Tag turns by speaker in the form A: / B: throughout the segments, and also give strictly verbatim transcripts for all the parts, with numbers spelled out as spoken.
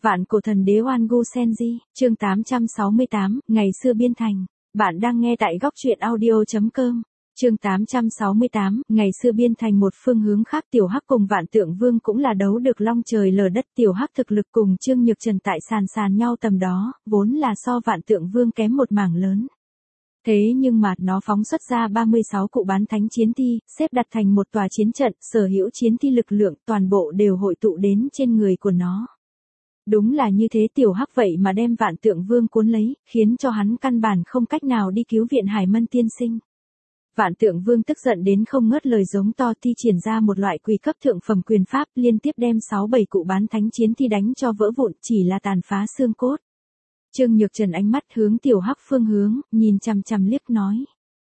A: Vạn cổ thần đế Oan Gu Senji, chương tám trăm sáu mươi tám, ngày xưa biên thành. Bạn đang nghe tại góc truyện audio.com. Chương tám trăm sáu mươi tám, ngày xưa biên thành một phương hướng khác. Tiểu Hắc cùng Vạn Tượng Vương cũng là đấu được long trời lở đất. Tiểu Hắc thực lực cùng Trương Nhược Trần tại sàn sàn nhau tầm đó, vốn là so Vạn Tượng Vương kém một mảng lớn. Thế nhưng mà nó phóng xuất ra ba mươi sáu cụ bán thánh chiến thi, xếp đặt thành một tòa chiến trận, sở hữu chiến thi lực lượng, toàn bộ đều hội tụ đến trên người của nó. Đúng là như thế, Tiểu Hắc vậy mà đem Vạn Tượng Vương cuốn lấy, khiến cho hắn căn bản không cách nào đi cứu viện Hải Mân tiên sinh. Vạn Tượng Vương tức giận đến không ngớt lời giống to, thi triển ra một loại quỷ cấp thượng phẩm quyền pháp, liên tiếp đem sáu bảy cụ bán thánh chiến thi đánh cho vỡ vụn, chỉ là tàn phá xương cốt. Trương Nhược Trần ánh mắt hướng Tiểu Hắc phương hướng, nhìn chằm chằm liếc nói: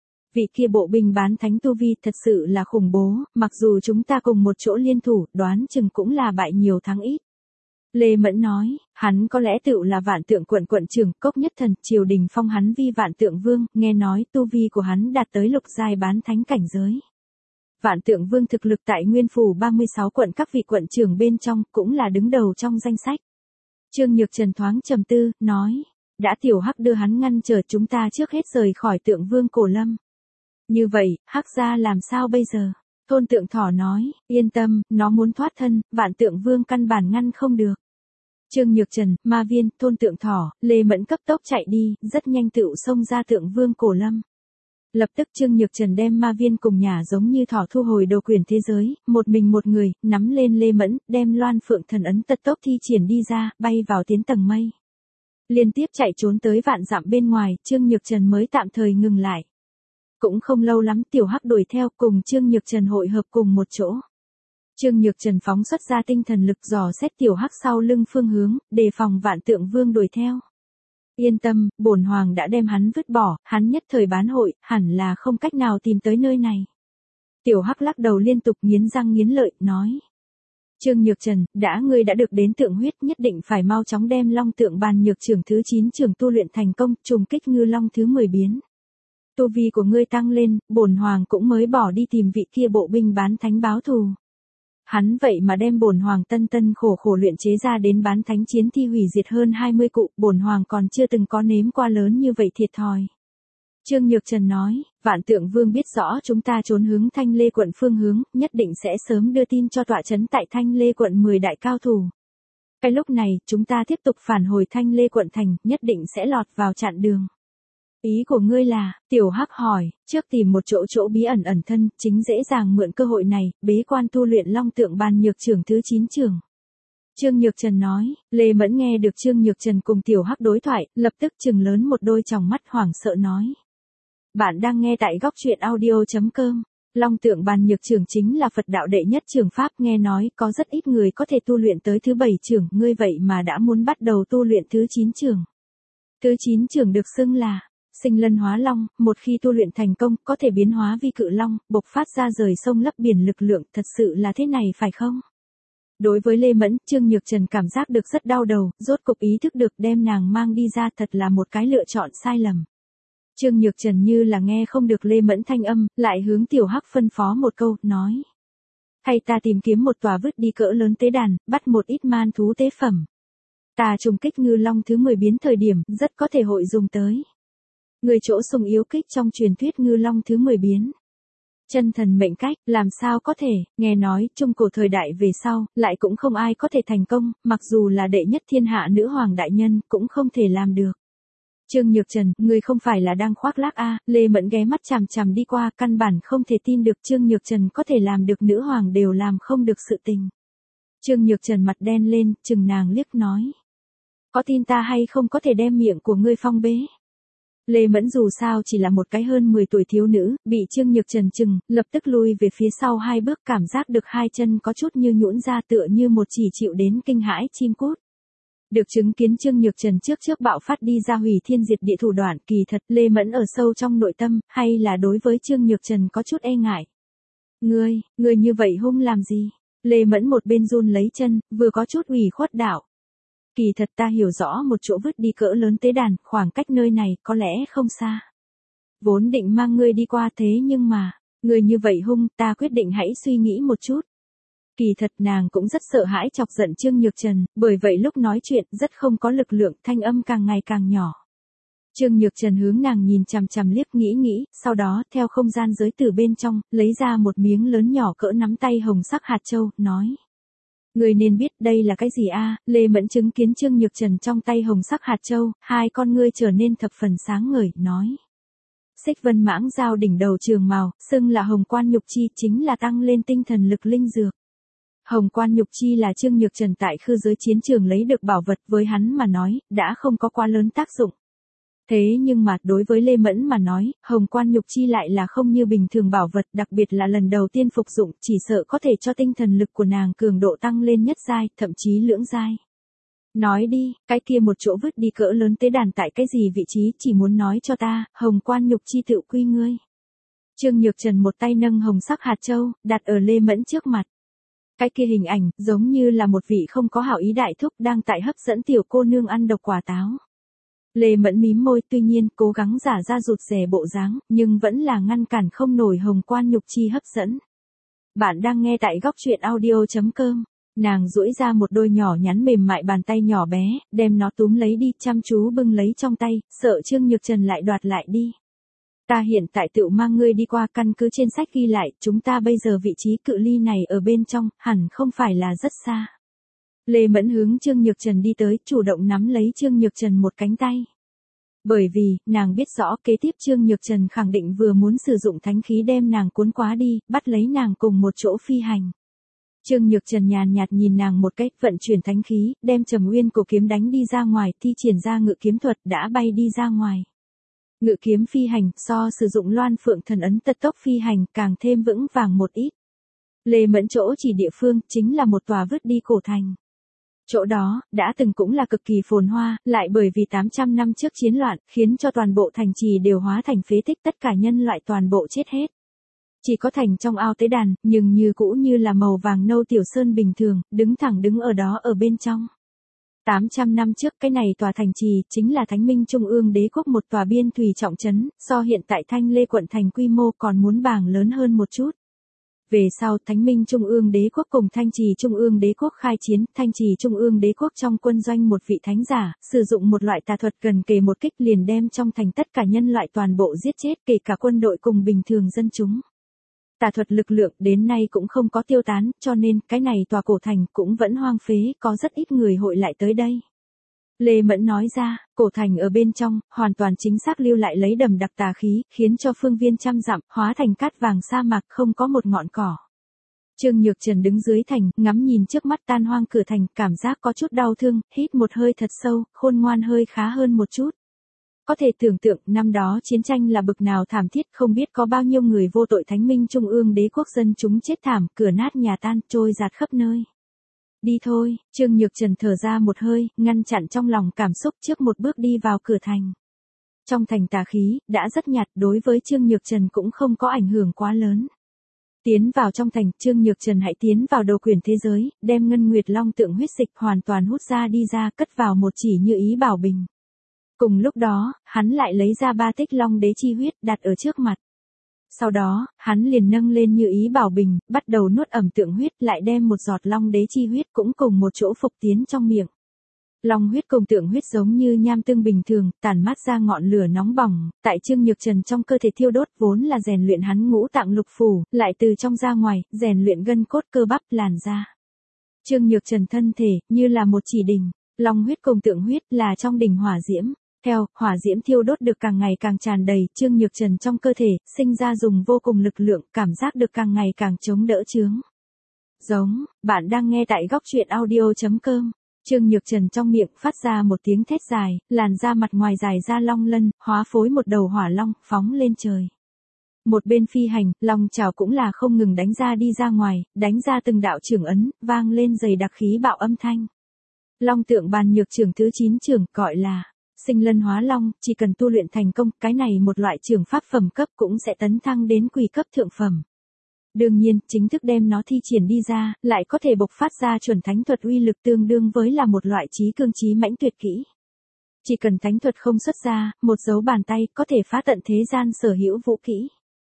A: vị kia bộ binh bán thánh tu vi thật sự là khủng bố, mặc dù chúng ta cùng một chỗ liên thủ, đoán chừng cũng là bại nhiều thắng ít. Lê Mẫn nói, hắn có lẽ tựu là Vạn Tượng quận quận trưởng, cốc nhất thần, triều đình phong hắn vi Vạn Tượng Vương, nghe nói tu vi của hắn đạt tới lục giai bán thánh cảnh giới. Vạn Tượng Vương thực lực tại Nguyên Phủ ba mươi sáu quận các vị quận trưởng bên trong, cũng là đứng đầu trong danh sách. Trương Nhược Trần thoáng trầm tư, nói, đã Tiểu Hắc đưa hắn ngăn trở, chúng ta trước hết rời khỏi Tượng Vương Cổ Lâm. Như vậy, Hắc gia làm sao bây giờ? Tôn Tượng Thỏ nói, yên tâm, nó muốn thoát thân, Vạn Tượng Vương căn bản ngăn không được. Trương Nhược Trần, Ma Viên, Tôn Tượng Thỏ, Lê Mẫn cấp tốc chạy đi, rất nhanh tựu xông ra Tượng Vương Cổ Lâm. Lập tức Trương Nhược Trần đem Ma Viên cùng nhà giống như thỏ thu hồi đồ quyển thế giới, một mình một người, nắm lên Lê Mẫn, đem Loan Phượng Thần ấn tật tốc thi triển đi ra, bay vào tiến tầng mây. Liên tiếp chạy trốn tới vạn dặm bên ngoài, Trương Nhược Trần mới tạm thời ngừng lại. Cũng không lâu lắm, Tiểu Hắc đuổi theo, cùng Trương Nhược Trần hội hợp cùng một chỗ. Trương Nhược Trần phóng xuất ra tinh thần lực dò xét Tiểu Hắc sau lưng phương hướng, đề phòng Vạn Tượng Vương đuổi theo. Yên tâm, bổn hoàng đã đem hắn vứt bỏ, hắn nhất thời bán hội, hẳn là không cách nào tìm tới nơi này. Tiểu Hắc lắc đầu liên tục, nghiến răng nghiến lợi, nói. Trương Nhược Trần, đã ngươi đã được đến tượng huyết, nhất định phải mau chóng đem Long Tượng Bàn Nhược trưởng thứ chín trưởng tu luyện thành công, trùng kích ngư long thứ mười biến. Tu vi của ngươi tăng lên, bổn hoàng cũng mới bỏ đi tìm vị kia bộ binh bán thánh báo thù. Hắn vậy mà đem bổn hoàng tân tân khổ khổ luyện chế ra đến bán thánh chiến thi hủy diệt hơn hai mươi cụ, bổn hoàng còn chưa từng có nếm qua lớn như vậy thiệt thòi. Trương Nhược Trần nói, Vạn Tượng Vương biết rõ chúng ta trốn hướng Thanh Lê quận phương hướng, nhất định sẽ sớm đưa tin cho tọa trấn tại Thanh Lê quận mười đại cao thủ. Cái lúc này, chúng ta tiếp tục phản hồi Thanh Lê quận thành, nhất định sẽ lọt vào chặn đường. Ý của ngươi là, Tiểu Hắc hỏi, trước tìm một chỗ chỗ bí ẩn ẩn thân, chính dễ dàng mượn cơ hội này, bế quan tu luyện Long Tượng Bàn Nhược trưởng thứ chín trưởng. Trương Nhược Trần nói, Lê Mẫn nghe được Trương Nhược Trần cùng Tiểu Hắc đối thoại, lập tức trừng lớn một đôi tròng mắt hoảng sợ nói. Bạn đang nghe tại góc truyện audio.com. Long Tượng Bàn Nhược trưởng chính là Phật đạo đệ nhất trưởng pháp, nghe nói có rất ít người có thể tu luyện tới thứ bảy trưởng, ngươi vậy mà đã muốn bắt đầu tu luyện thứ chín trưởng. Thứ chín trưởng được xưng là Sinh Lân Hóa Long, một khi tu luyện thành công, có thể biến hóa vi cự long, bộc phát ra rời sông lấp biển lực lượng, thật sự là thế này phải không? Đối với Lê Mẫn, Trương Nhược Trần cảm giác được rất đau đầu, rốt cục ý thức được đem nàng mang đi ra, thật là một cái lựa chọn sai lầm. Trương Nhược Trần như là nghe không được Lê Mẫn thanh âm, lại hướng Tiểu Hắc phân phó một câu, nói. Thay ta tìm kiếm một tòa vứt đi cỡ lớn tế đàn, bắt một ít man thú tế phẩm. Ta trùng kích ngư long thứ mười biến thời điểm, rất có thể hội dùng tới. Người chỗ sùng yếu kích trong truyền thuyết ngư long thứ mười biến. Chân thần mệnh cách, làm sao có thể, nghe nói, trung cổ thời đại về sau, lại cũng không ai có thể thành công, mặc dù là đệ nhất thiên hạ nữ hoàng đại nhân, cũng không thể làm được. Trương Nhược Trần, người không phải là đang khoác lác a? Lê Mẫn ghé mắt chằm chằm đi qua, căn bản không thể tin được Trương Nhược Trần có thể làm được, nữ hoàng đều làm không được sự tình. Trương Nhược Trần mặt đen lên, chừng nàng liếc nói. Có tin ta hay không có thể đem miệng của ngươi phong bế? Lê Mẫn dù sao chỉ là một cái hơn mười tuổi thiếu nữ, bị Trương Nhược Trần chừng, lập tức lui về phía sau hai bước, cảm giác được hai chân có chút như nhũn ra, tựa như một chỉ chịu đến kinh hãi chim cút. Được chứng kiến Trương Nhược Trần trước trước bạo phát đi ra hủy thiên diệt địa thủ đoạn, kỳ thật Lê Mẫn ở sâu trong nội tâm, hay là đối với Trương Nhược Trần có chút e ngại. Ngươi, ngươi như vậy hung làm gì? Lê Mẫn một bên run lấy chân, vừa có chút ủy khuất đạo. Kỳ thật ta hiểu rõ một chỗ vứt đi cỡ lớn tế đàn, khoảng cách nơi này có lẽ không xa. Vốn định mang ngươi đi qua, thế nhưng mà, ngươi như vậy hung, ta quyết định hãy suy nghĩ một chút. Kỳ thật nàng cũng rất sợ hãi chọc giận Trương Nhược Trần, bởi vậy lúc nói chuyện rất không có lực lượng, thanh âm càng ngày càng nhỏ. Trương Nhược Trần hướng nàng nhìn chằm chằm liếc nghĩ nghĩ, sau đó theo không gian giới từ bên trong, lấy ra một miếng lớn nhỏ cỡ nắm tay hồng sắc hạt châu, nói. Người nên biết đây là cái gì a? Lê Mẫn chứng kiến Trương Nhược Trần trong tay hồng sắc hạt châu, hai con ngươi trở nên thập phần sáng ngời, nói. Xích vân mãng giao đỉnh đầu trường màu, xưng là hồng quan nhục chi, chính là tăng lên tinh thần lực linh dược. Hồng quan nhục chi là Trương Nhược Trần tại khư giới chiến trường lấy được bảo vật, với hắn mà nói, đã không có quá lớn tác dụng. Thế nhưng mà, đối với Lê Mẫn mà nói, hồng quan nhục chi lại là không như bình thường bảo vật, đặc biệt là lần đầu tiên phục dụng, chỉ sợ có thể cho tinh thần lực của nàng cường độ tăng lên nhất giai, thậm chí lưỡng giai. Nói đi, cái kia một chỗ vứt đi cỡ lớn tế đàn tại cái gì vị trí, chỉ muốn nói cho ta, hồng quan nhục chi tự quy ngươi. Trương Nhược Trần một tay nâng hồng sắc hạt châu, đặt ở Lê Mẫn trước mặt. Cái kia hình ảnh, giống như là một vị không có hảo ý đại thúc đang tại hấp dẫn tiểu cô nương ăn độc quả táo. Lê Mẫn mím môi, tuy nhiên cố gắng giả ra rụt rè bộ dáng, nhưng vẫn là ngăn cản không nổi hồng quan nhục chi hấp dẫn. Bạn đang nghe tại góc truyện audio chấm com. Nàng duỗi ra một đôi nhỏ nhắn mềm mại bàn tay nhỏ bé, đem nó túm lấy đi, chăm chú bưng lấy trong tay, sợ Trương Nhược Trần lại đoạt lại đi. Ta hiện tại tự mang ngươi đi qua, căn cứ trên sách ghi lại, chúng ta bây giờ vị trí cự ly này ở bên trong, hẳn không phải là rất xa. Lê Mẫn hướng Trương Nhược Trần đi tới, chủ động nắm lấy Trương Nhược Trần một cánh tay. Bởi vì, nàng biết rõ kế tiếp Trương Nhược Trần khẳng định vừa muốn sử dụng thánh khí đem nàng cuốn quá đi, bắt lấy nàng cùng một chỗ phi hành. Trương Nhược Trần nhàn nhạt nhìn nàng một cách, vận chuyển thánh khí, đem Trầm Nguyên cổ kiếm đánh đi ra ngoài, thi triển ra ngự kiếm thuật đã bay đi ra ngoài. Ngự kiếm phi hành, so sử dụng Loan Phượng Thần ấn tật tốc phi hành, càng thêm vững vàng một ít. Lê Mẫn chỗ chỉ địa phương, chính là một tòa vứt đi cổ thành. Chỗ đó, đã từng cũng là cực kỳ phồn hoa, lại bởi vì tám trăm năm trước chiến loạn, khiến cho toàn bộ thành trì đều hóa thành phế tích, tất cả nhân loại toàn bộ chết hết. Chỉ có thành trong ao tế đàn, nhưng như cũ như là màu vàng nâu tiểu sơn bình thường, đứng thẳng đứng ở đó ở bên trong. tám trăm năm trước cái này tòa thành trì, chính là Thánh Minh Trung ương Đế quốc một tòa biên thủy trọng trấn, so hiện tại Thanh Lê quận thành quy mô còn muốn bảng lớn hơn một chút. Về sau Thánh Minh Trung ương Đế quốc cùng Thanh Trì Trung ương Đế quốc khai chiến, Thanh Trì Trung ương Đế quốc trong quân doanh một vị thánh giả, sử dụng một loại tà thuật gần kề một kích liền đem trong thành tất cả nhân loại toàn bộ giết chết, kể cả quân đội cùng bình thường dân chúng. Tà thuật lực lượng đến nay cũng không có tiêu tán, cho nên cái này tòa cổ thành cũng vẫn hoang phế, có rất ít người hội lại tới đây. Lê Mẫn nói ra, cổ thành ở bên trong, hoàn toàn chính xác lưu lại lấy đầm đặc tà khí, khiến cho phương viên trăm dặm, hóa thành cát vàng sa mạc, không có một ngọn cỏ. Trương Nhược Trần đứng dưới thành, ngắm nhìn trước mắt tan hoang cửa thành, cảm giác có chút đau thương, hít một hơi thật sâu, khôn ngoan hơi khá hơn một chút. Có thể tưởng tượng, năm đó chiến tranh là bực nào thảm thiết, không biết có bao nhiêu người vô tội Thánh Minh Trung ương Đế quốc dân chúng chết thảm, cửa nát nhà tan, trôi giạt khắp nơi. Đi thôi, Trương Nhược Trần thở ra một hơi, ngăn chặn trong lòng cảm xúc trước một bước đi vào cửa thành. Trong thành tà khí, đã rất nhạt, đối với Trương Nhược Trần cũng không có ảnh hưởng quá lớn. Tiến vào trong thành, Trương Nhược Trần hãy tiến vào đầu quyển thế giới, đem Ngân Nguyệt Long tượng huyết dịch hoàn toàn hút ra đi ra, cất vào một chỉ như ý bảo bình. Cùng lúc đó, hắn lại lấy ra ba tích long đế chi huyết đặt ở trước mặt. Sau đó, hắn liền nâng lên như ý bảo bình, bắt đầu nuốt ẩm tượng huyết, lại đem một giọt long đế chi huyết cũng cùng một chỗ phục tiến trong miệng. Long huyết cùng tượng huyết giống như nham tương bình thường, tản mát ra ngọn lửa nóng bỏng, tại Trương Nhược Trần trong cơ thể thiêu đốt, vốn là rèn luyện hắn ngũ tạng lục phủ, lại từ trong ra ngoài, rèn luyện gân cốt cơ bắp làn da. Trương Nhược Trần thân thể, như là một chỉ đỉnh, long huyết cùng tượng huyết là trong đỉnh hỏa diễm. Theo, hỏa diễm thiêu đốt được càng ngày càng tràn đầy, Trương Nhược Trần trong cơ thể, sinh ra dùng vô cùng lực lượng, cảm giác được càng ngày càng chống đỡ chướng. Giống, bạn đang nghe tại góc truyện audio chấm com. Trương Nhược Trần trong miệng phát ra một tiếng thét dài, làn da mặt ngoài dài ra long lân, hóa phối một đầu hỏa long, phóng lên trời. Một bên phi hành, long chảo cũng là không ngừng đánh ra đi ra ngoài, đánh ra từng đạo trưởng ấn, vang lên dày đặc khí bạo âm thanh. Long tượng bàn nhược trưởng thứ chín trưởng, gọi là Sinh Lân Hóa Long, chỉ cần tu luyện thành công, cái này một loại trường pháp phẩm cấp cũng sẽ tấn thăng đến quỷ cấp thượng phẩm. Đương nhiên, chính thức đem nó thi triển đi ra, lại có thể bộc phát ra chuẩn thánh thuật uy lực tương đương với là một loại trí cương trí mãnh tuyệt kỹ. Chỉ cần thánh thuật không xuất ra, một dấu bàn tay có thể phá tận thế gian sở hữu vũ kỹ.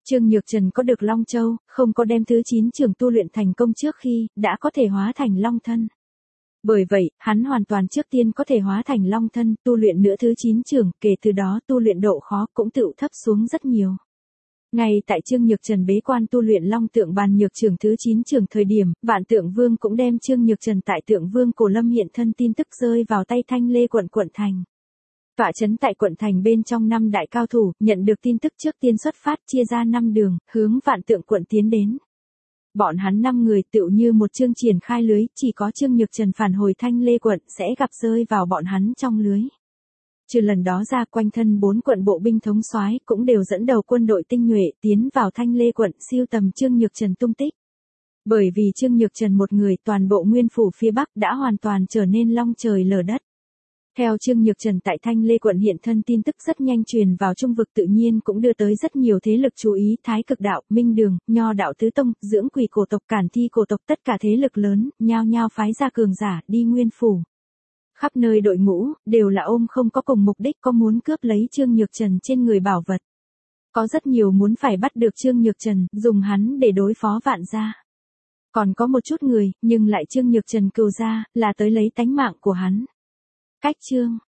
A: Trương Nhược Trần có được Long Châu, không có đem thứ chín trường tu luyện thành công trước khi, đã có thể hóa thành Long thân. Bởi vậy, hắn hoàn toàn trước tiên có thể hóa thành Long thân, tu luyện nữa thứ chín trường, kể từ đó tu luyện độ khó cũng tự thấp xuống rất nhiều. Ngay tại Trương Nhược Trần bế quan tu luyện Long Tượng Bàn Nhược trường thứ chín trường thời điểm, Vạn Tượng Vương cũng đem Trương Nhược Trần tại Tượng Vương Cổ Lâm hiện thân tin tức rơi vào tay Thanh Lê quận quận thành. Tọa trấn tại quận thành bên trong năm đại cao thủ, nhận được tin tức trước tiên xuất phát chia ra năm đường, hướng Vạn Tượng quận tiến đến. Bọn hắn năm người tựu như một chương triển khai lưới, chỉ có Trương Nhược Trần phản hồi Thanh Lê quận sẽ gặp rơi vào bọn hắn trong lưới. Trừ lần đó ra, quanh thân bốn quận bộ binh thống soái cũng đều dẫn đầu quân đội tinh nhuệ tiến vào Thanh Lê quận siêu tầm Trương Nhược Trần tung tích. Bởi vì Trương Nhược Trần một người, toàn bộ nguyên phủ phía Bắc đã hoàn toàn trở nên long trời lở đất. Theo Trương Nhược Trần tại Thanh Lê quận hiện thân tin tức rất nhanh truyền vào trung vực, tự nhiên cũng đưa tới rất nhiều thế lực chú ý. Thái Cực đạo, Minh Đường, Nho đạo tứ tông, Dưỡng Quỷ cổ tộc, Cản Thi cổ tộc, tất cả thế lực lớn nhao nhao phái ra cường giả đi nguyên phủ. Khắp nơi đội ngũ đều là ôm không có cùng mục đích, có muốn cướp lấy Trương Nhược Trần trên người bảo vật. Có rất nhiều muốn phải bắt được Trương Nhược Trần, dùng hắn để đối phó Vạn gia. Còn có một chút người, nhưng lại Trương Nhược Trần cừu gia, là tới lấy tánh mạng của hắn. Cách chương